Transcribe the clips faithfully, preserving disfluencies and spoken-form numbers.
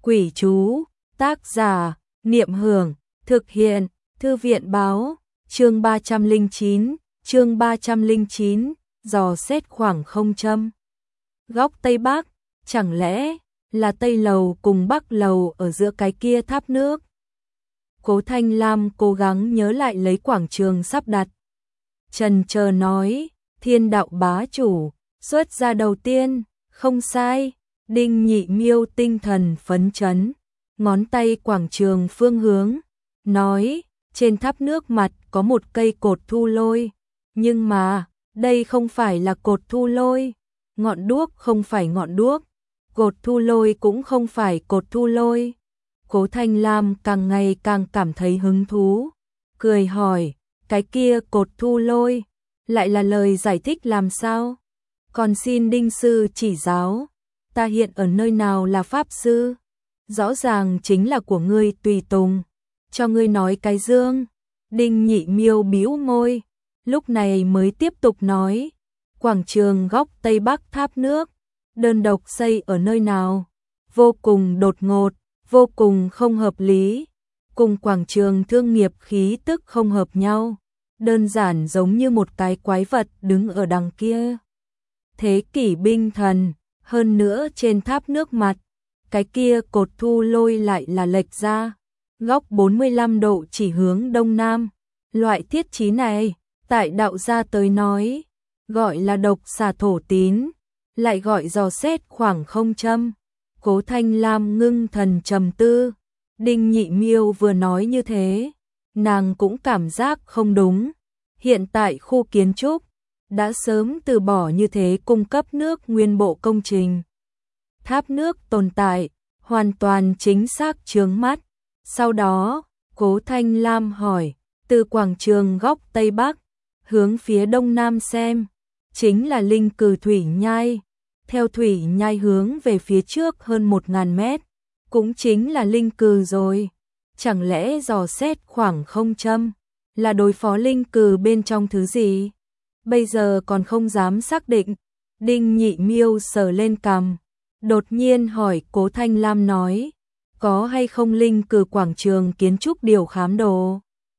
Quỷ chú, tác giả, Niệm Hưởng, thực hiện, Thư viện báo, chương ba trăm lẻ chín, chương ba trăm lẻ chín, dò xét khoảng không châm. Góc Tây Bắc, chẳng lẽ là Tây Lầu cùng Bắc Lầu ở giữa cái kia tháp nước? Cố Thanh Lam cố gắng nhớ lại lấy quảng trường sắp đặt. Trần chờ nói, Thiên Đạo bá chủ, xuất ra đầu tiên, không sai. Đinh Nhị Miêu tinh thần phấn chấn, ngón tay quảng trường phương hướng, nói, trên tháp nước mặt có một cây cột thu lôi, nhưng mà, đây không phải là cột thu lôi, ngọn đuốc không phải ngọn đuốc, cột thu lôi cũng không phải cột thu lôi. Cố Thanh Lam càng ngày càng cảm thấy hứng thú, cười hỏi, cái kia cột thu lôi, lại là lời giải thích làm sao? Còn xin Đinh sư chỉ giáo. Ta hiện ở nơi nào là pháp sư? Rõ ràng chính là của ngươi tùy tùng. Cho ngươi nói cái dương. Đinh Nhị Miêu bĩu môi, lúc này mới tiếp tục nói. Quảng trường góc Tây Bắc tháp nước, đơn độc xây ở nơi nào? Vô cùng đột ngột, vô cùng không hợp lý. Cùng quảng trường thương nghiệp khí tức không hợp nhau. Đơn giản giống như một cái quái vật đứng ở đằng kia. Thế kỷ binh thần. Hơn nữa trên tháp nước mặt, cái kia cột thu lôi lại là lệch ra, góc bốn mươi lăm độ chỉ hướng đông nam. Loại thiết trí này, tại đạo gia tới nói, gọi là độc xà thổ tín, lại gọi dò xét khoảng không châm. Cố Thanh Lam ngưng thần trầm tư, Đinh Nhị Miêu vừa nói như thế, nàng cũng cảm giác không đúng. Hiện tại khu kiến trúc đã sớm từ bỏ như thế cung cấp nước nguyên bộ công trình. Tháp nước tồn tại, hoàn toàn chính xác chướng mắt. Sau đó, Cố Thanh Lam hỏi, từ quảng trường góc Tây Bắc, hướng phía đông nam xem, chính là Linh Cừ Thủy Nhai. Theo Thủy Nhai hướng về phía trước hơn một ngàn mét, cũng chính là Linh Cừ rồi. Chẳng lẽ dò xét khoảng không châm, là đối phó Linh Cừ bên trong thứ gì? Bây giờ còn không dám xác định. Đinh Nhị Miêu sờ lên cằm, đột nhiên hỏi Cố Thanh Lam nói, có hay không Linh Cừ quảng trường kiến trúc điều khám đồ?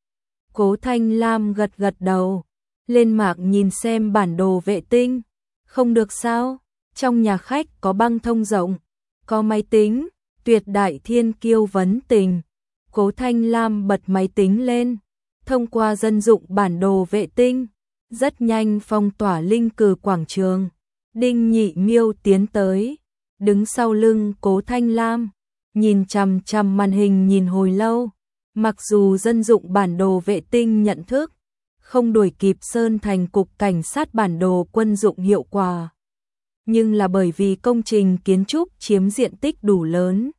Cố Thanh Lam gật gật đầu, lên mạng nhìn xem bản đồ vệ tinh. Không được sao? Trong nhà khách có băng thông rộng, có máy tính, tuyệt đại thiên kiêu vấn tình. Cố Thanh Lam bật máy tính lên, thông qua dân dụng bản đồ vệ tinh, rất nhanh phong tỏa Linh Cừ quảng trường. Đinh Nhị Miêu tiến tới, đứng sau lưng Cố Thanh Lam, nhìn chằm chằm màn hình nhìn hồi lâu. Mặc dù dân dụng bản đồ vệ tinh nhận thức không đuổi kịp Sơn Thành cục cảnh sát bản đồ quân dụng hiệu quả, nhưng là bởi vì công trình kiến trúc chiếm diện tích đủ lớn,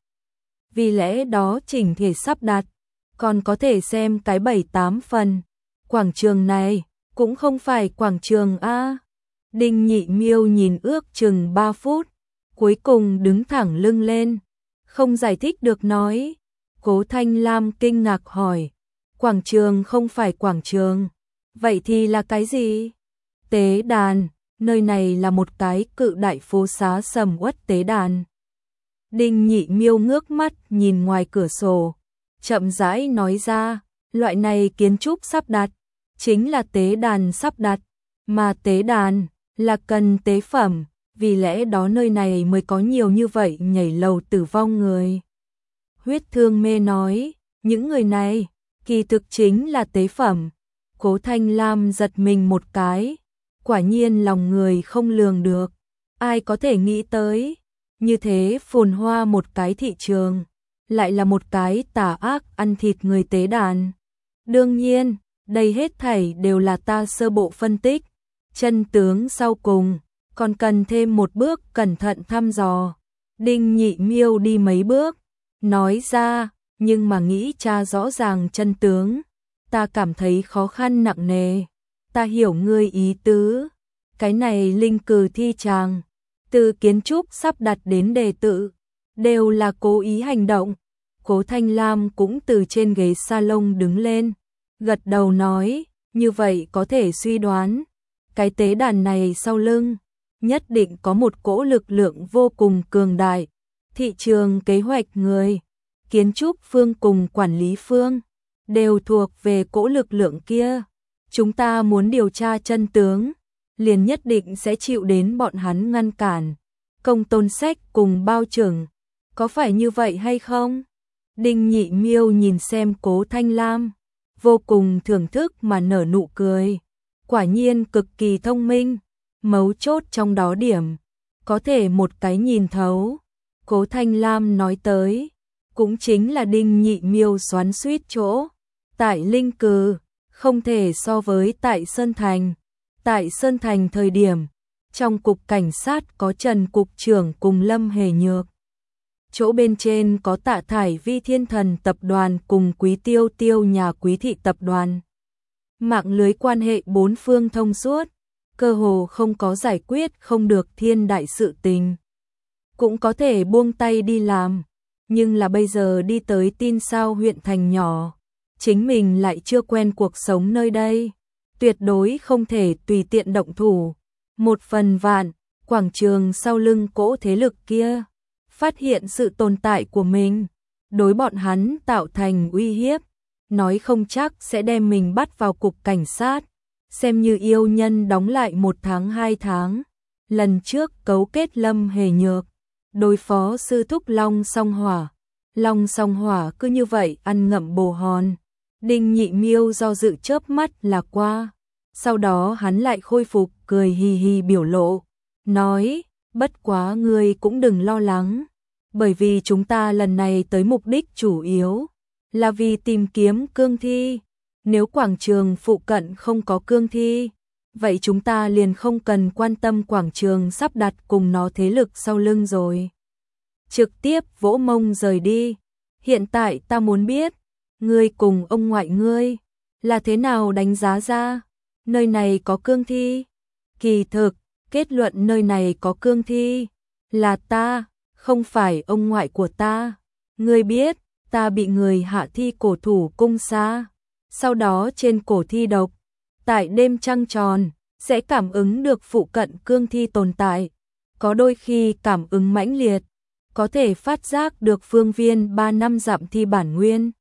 vì lẽ đó chỉnh thể sắp đặt còn có thể xem cái bảy tám phần. Quảng trường này cũng không phải quảng trường A. Đinh Nhị Miêu nhìn ước chừng ba phút, cuối cùng đứng thẳng lưng lên, không giải thích được nói. Cố Thanh Lam kinh ngạc hỏi, quảng trường không phải quảng trường, vậy thì là cái gì? Tế đàn, nơi này là một cái cự đại phố xá sầm uất tế đàn. Đinh Nhị Miêu ngước mắt nhìn ngoài cửa sổ, chậm rãi nói ra, loại này kiến trúc sắp đặt chính là tế đàn sắp đặt, mà tế đàn là cần tế phẩm, vì lẽ đó nơi này mới có nhiều như vậy nhảy lầu tử vong người. Huyết Thương Mê nói, những người này kỳ thực chính là tế phẩm. Cố Thanh Lam giật mình một cái, quả nhiên lòng người không lường được, ai có thể nghĩ tới, như thế phồn hoa một cái thị trường, lại là một cái tà ác ăn thịt người tế đàn. Đương nhiên, đây hết thảy đều là ta sơ bộ phân tích, chân tướng sau cùng còn cần thêm một bước cẩn thận thăm dò. Đinh Nhị Miêu đi mấy bước, nói ra, nhưng mà nghĩ tra rõ ràng chân tướng, ta cảm thấy khó khăn nặng nề. Ta hiểu ngươi ý tứ, cái này Linh Cừ thi tràng, từ kiến trúc sắp đặt đến đề tự, đều là cố ý hành động. Cố Thanh Lam cũng từ trên ghế salon đứng lên, gật đầu nói, như vậy có thể suy đoán, cái tế đàn này sau lưng nhất định có một cỗ lực lượng vô cùng cường đại, thị trường kế hoạch người, kiến trúc phương cùng quản lý phương, đều thuộc về cỗ lực lượng kia. Chúng ta muốn điều tra chân tướng, liền nhất định sẽ chịu đến bọn hắn ngăn cản. Công Tôn Sách cùng Bao Trưởng, có phải như vậy hay không? Đinh Nhị Miêu nhìn xem Cố Thanh Lam, vô cùng thưởng thức mà nở nụ cười. Quả nhiên cực kỳ thông minh, mấu chốt trong đó điểm, có thể một cái nhìn thấu. Cố Thanh Lam nói tới, cũng chính là Đinh Nhị Miêu xoắn xuýt chỗ. Tại Linh Cừ, không thể so với tại Sơn Thành. Tại Sơn Thành thời điểm, trong cục cảnh sát có Trần cục trưởng cùng Lâm Hề Nhược. Chỗ bên trên có Tạ Thải Vi Thiên Thần tập đoàn cùng Quý Tiêu Tiêu nhà Quý thị tập đoàn. Mạng lưới quan hệ bốn phương thông suốt, cơ hồ không có giải quyết không được thiên đại sự tình. Cũng có thể buông tay đi làm, nhưng là bây giờ đi tới Tin Sao huyện thành nhỏ, chính mình lại chưa quen cuộc sống nơi đây, tuyệt đối không thể tùy tiện động thủ. Một phần vạn, quảng trường sau lưng cỗ thế lực kia, phát hiện sự tồn tại của mình, đối bọn hắn tạo thành uy hiếp, nói không chắc sẽ đem mình bắt vào cục cảnh sát, xem như yêu nhân đóng lại một tháng hai tháng. Lần trước cấu kết Lâm Hề Nhược, đối phó sư thúc Long Song Hỏa, Long Song Hỏa cứ như vậy ăn ngậm bồ hòn. Đinh Nhị Miêu do dự chớp mắt là qua, sau đó hắn lại khôi phục cười hì hì biểu lộ, nói, bất quá ngươi cũng đừng lo lắng, bởi vì chúng ta lần này tới mục đích chủ yếu là vì tìm kiếm cương thi. Nếu quảng trường phụ cận không có cương thi, vậy chúng ta liền không cần quan tâm quảng trường sắp đặt cùng nó thế lực sau lưng rồi. Trực tiếp vỗ mông rời đi. Hiện tại ta muốn biết, ngươi cùng ông ngoại ngươi là thế nào đánh giá ra nơi này có cương thi? Kỳ thực, kết luận nơi này có cương thi là ta, không phải ông ngoại của ta. Ngươi biết, ta bị người hạ thi cổ thủ cung xa, sau đó trên cổ thi độc, tại đêm trăng tròn sẽ cảm ứng được phụ cận cương thi tồn tại, có đôi khi cảm ứng mãnh liệt, có thể phát giác được phương viên ba năm dặm thi bản nguyên.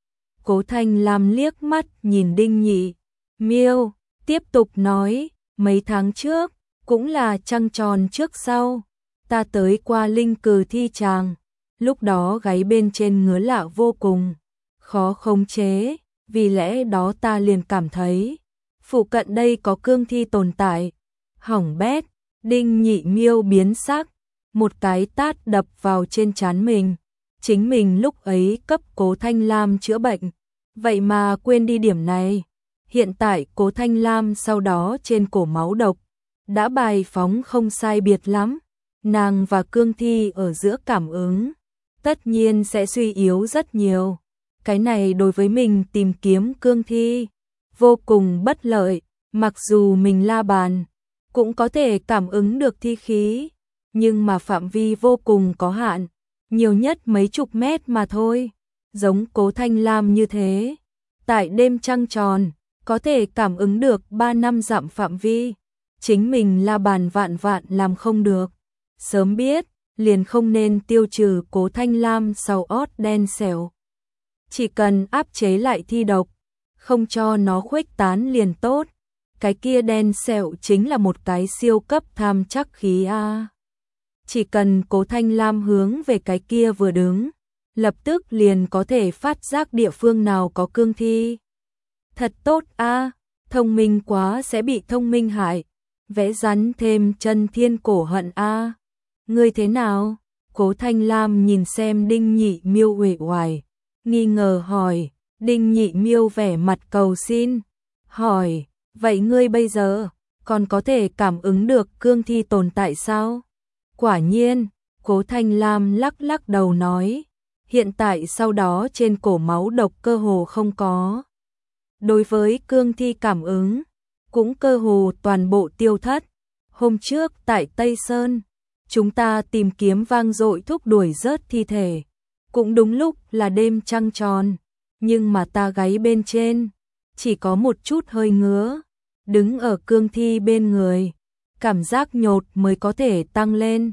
Cố Thanh Lam liếc mắt nhìn Đinh Nhị Miêu, tiếp tục nói, mấy tháng trước, cũng là trăng tròn trước sau, ta tới qua Linh Cừ thi tràng, lúc đó gáy bên trên ngứa lạ vô cùng, khó khống chế, vì lẽ đó ta liền cảm thấy, phụ cận đây có cương thi tồn tại. Hỏng bét, Đinh Nhị Miêu biến sắc, một cái tát đập vào trên trán mình, chính mình lúc ấy cấp Cố Thanh Lam chữa bệnh, vậy mà quên đi điểm này. Hiện tại Cố Thanh Lam sau đó trên cổ máu độc, đã bài phóng không sai biệt lắm, nàng và cương thi ở giữa cảm ứng, tất nhiên sẽ suy yếu rất nhiều. Cái này đối với mình tìm kiếm cương thi, vô cùng bất lợi, mặc dù mình la bàn, cũng có thể cảm ứng được thi khí, nhưng mà phạm vi vô cùng có hạn, nhiều nhất mấy chục mét mà thôi. Giống Cố Thanh Lam như thế, tại đêm trăng tròn, có thể cảm ứng được ba năm dặm phạm vi, chính mình la bàn vạn vạn làm không được. Sớm biết, liền không nên tiêu trừ Cố Thanh Lam sau ót đen xẻo. Chỉ cần áp chế lại thi độc, không cho nó khuếch tán liền tốt. Cái kia đen sẹo chính là một cái siêu cấp tham chắc khí a. Chỉ cần Cố Thanh Lam hướng về cái kia vừa đứng, lập tức liền có thể phát giác địa phương nào có cương thi. Thật tốt a, thông minh quá sẽ bị thông minh hại, vẽ rắn thêm chân thiên cổ hận a. Ngươi thế nào? Cố Thanh Lam nhìn xem Đinh Nhị Miêu uể oải, nghi ngờ hỏi. Đinh Nhị Miêu vẻ mặt cầu xin, hỏi, vậy ngươi bây giờ còn có thể cảm ứng được cương thi tồn tại sao? Quả nhiên, Cố Thanh Lam lắc lắc đầu nói, hiện tại sau đó trên cổ máu độc cơ hồ không có. Đối với cương thi cảm ứng, cũng cơ hồ toàn bộ tiêu thất. Hôm trước tại Tây Sơn, chúng ta tìm kiếm vang dội thúc đuổi rớt thi thể, cũng đúng lúc là đêm trăng tròn, nhưng mà ta gáy bên trên chỉ có một chút hơi ngứa, đứng ở cương thi bên người, cảm giác nhột mới có thể tăng lên.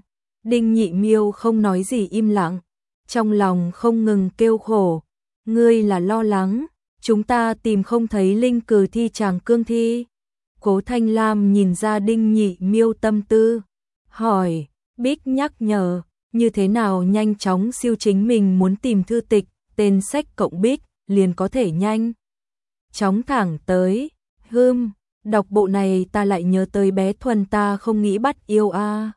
Đinh Nhị Miêu không nói gì im lặng, trong lòng không ngừng kêu khổ, ngươi là lo lắng, chúng ta tìm không thấy linh cừ thi chàng cương thi. Cố Thanh Lam nhìn ra Đinh Nhị Miêu tâm tư, hỏi, Bích nhắc nhở, như thế nào nhanh chóng siêu chính mình muốn tìm thư tịch, tên sách cộng Bích, liền có thể nhanh chóng thẳng tới, hưm, đọc bộ này ta lại nhớ tới bé Thuần ta không nghĩ bắt yêu a.